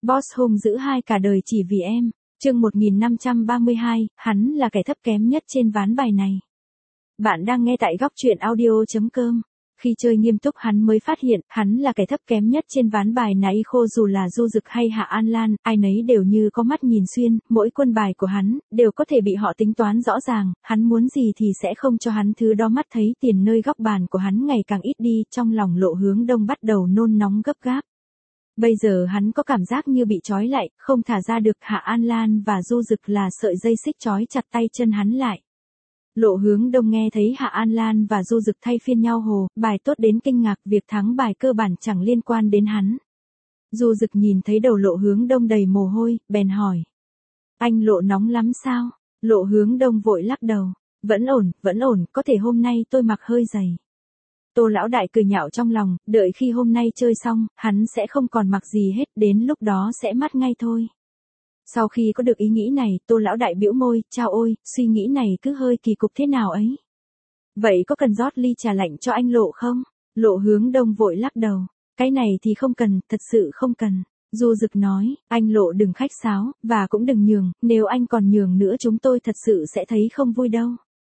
Boss hung dữ hai cả đời chỉ vì em. Chương 1532, hắn là kẻ thấp kém nhất trên ván bài này. Bạn đang nghe tại góc truyện audio.com. Khi chơi nghiêm túc hắn mới phát hiện, hắn là kẻ thấp kém nhất trên ván bài nãy khô, dù là Du Dực hay Hạ An Lan, ai nấy đều như có mắt nhìn xuyên, mỗi quân bài của hắn, đều có thể bị họ tính toán rõ ràng, hắn muốn gì thì sẽ không cho hắn thứ đó. Mắt thấy tiền nơi góc bàn của hắn ngày càng ít đi, trong lòng Lộ Hướng Đông bắt đầu nôn nóng gấp gáp. Bây giờ hắn có cảm giác như bị trói lại, không thả ra được. Hạ An Lan và Du Dực là sợi dây xích trói chặt tay chân hắn lại. Lộ Hướng Đông nghe thấy Hạ An Lan và Du Dực thay phiên nhau hồ bài tốt đến kinh ngạc, việc thắng bài cơ bản chẳng liên quan đến hắn. Du Dực nhìn thấy đầu Lộ Hướng Đông đầy mồ hôi, bèn hỏi: anh Lộ nóng lắm sao? Lộ Hướng Đông vội lắc đầu: vẫn ổn, có thể hôm nay tôi mặc hơi dày. Tô lão đại cười nhạo trong lòng, đợi khi hôm nay chơi xong, hắn sẽ không còn mặc gì hết, đến lúc đó sẽ mát ngay thôi. Sau khi có được ý nghĩ này, Tô lão đại bĩu môi, chao ôi, suy nghĩ này cứ hơi kỳ cục thế nào ấy. Vậy có cần rót ly trà lạnh cho anh Lộ không? Lộ Hướng Đông vội lắc đầu: cái này thì không cần, thật sự không cần. Du Dực nói: anh Lộ đừng khách sáo, và cũng đừng nhường, nếu anh còn nhường nữa chúng tôi thật sự sẽ thấy không vui đâu.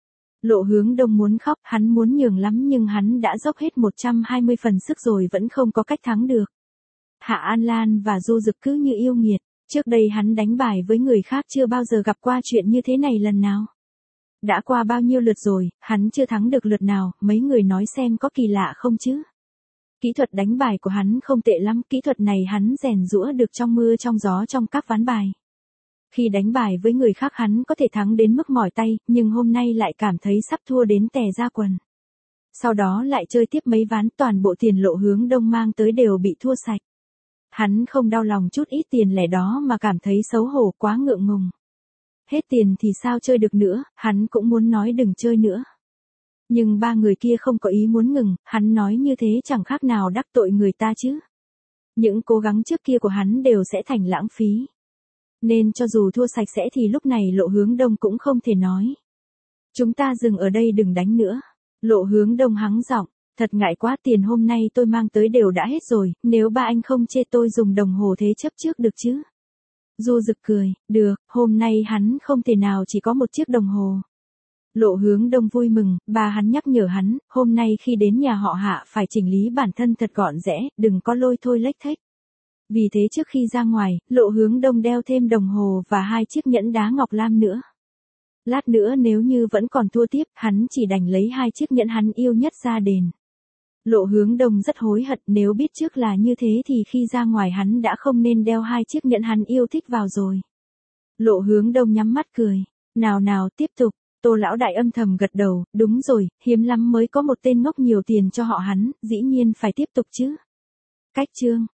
Lộ Hướng Đông muốn khóc, hắn muốn nhường lắm nhưng hắn đã dốc hết 120 phần sức rồi vẫn không có cách thắng được. Hạ An Lan và Du Dực cứ như yêu nghiệt, trước đây hắn đánh bài với người khác chưa bao giờ gặp qua chuyện như thế này lần nào. Đã qua bao nhiêu lượt rồi, hắn chưa thắng được lượt nào, mấy người nói xem có kỳ lạ không chứ. Kỹ thuật đánh bài của hắn không tệ lắm, kỹ thuật này hắn rèn giũa được trong mưa trong gió trong các ván bài. Khi đánh bài với người khác hắn có thể thắng đến mức mỏi tay, nhưng hôm nay lại cảm thấy sắp thua đến tè ra quần. Sau đó lại chơi tiếp mấy ván, toàn bộ tiền Lộ Hướng Đông mang tới đều bị thua sạch. Hắn không đau lòng chút ít tiền lẻ đó mà cảm thấy xấu hổ, quá ngượng ngùng. Hết tiền thì sao chơi được nữa, hắn cũng muốn nói đừng chơi nữa. Nhưng ba người kia không có ý muốn ngừng, hắn nói như thế chẳng khác nào đắc tội người ta chứ. Những cố gắng trước kia của hắn đều sẽ thành lãng phí. Nên cho dù thua sạch sẽ thì lúc này Lộ Hướng Đông cũng không thể nói: chúng ta dừng ở đây đừng đánh nữa. Lộ Hướng Đông hắng giọng: thật ngại quá, tiền hôm nay tôi mang tới đều đã hết rồi, nếu ba anh không chê tôi dùng đồng hồ thế chấp trước được chứ? Du Dực cười: được, hôm nay hắn không thể nào chỉ có một chiếc đồng hồ. Lộ Hướng Đông vui mừng, bà hắn nhắc nhở hắn, hôm nay khi đến nhà họ Hạ phải chỉnh lý bản thân thật gọn rẽ, đừng có lôi thôi lếch thếch. Vì thế trước khi ra ngoài, Lộ Hướng Đông đeo thêm đồng hồ và 2 chiếc nhẫn đá ngọc lam nữa. Lát nữa nếu như vẫn còn thua tiếp, hắn chỉ đành lấy 2 chiếc nhẫn hắn yêu nhất ra đền. Lộ Hướng Đông rất hối hận, nếu biết trước là như thế thì khi ra ngoài hắn đã không nên đeo 2 chiếc nhẫn hắn yêu thích vào rồi. Lộ Hướng Đông nhắm mắt cười: nào tiếp tục. Tô lão đại âm thầm gật đầu: đúng rồi, hiếm lắm mới có một tên ngốc nhiều tiền cho họ hắn, dĩ nhiên phải tiếp tục chứ. Cách chương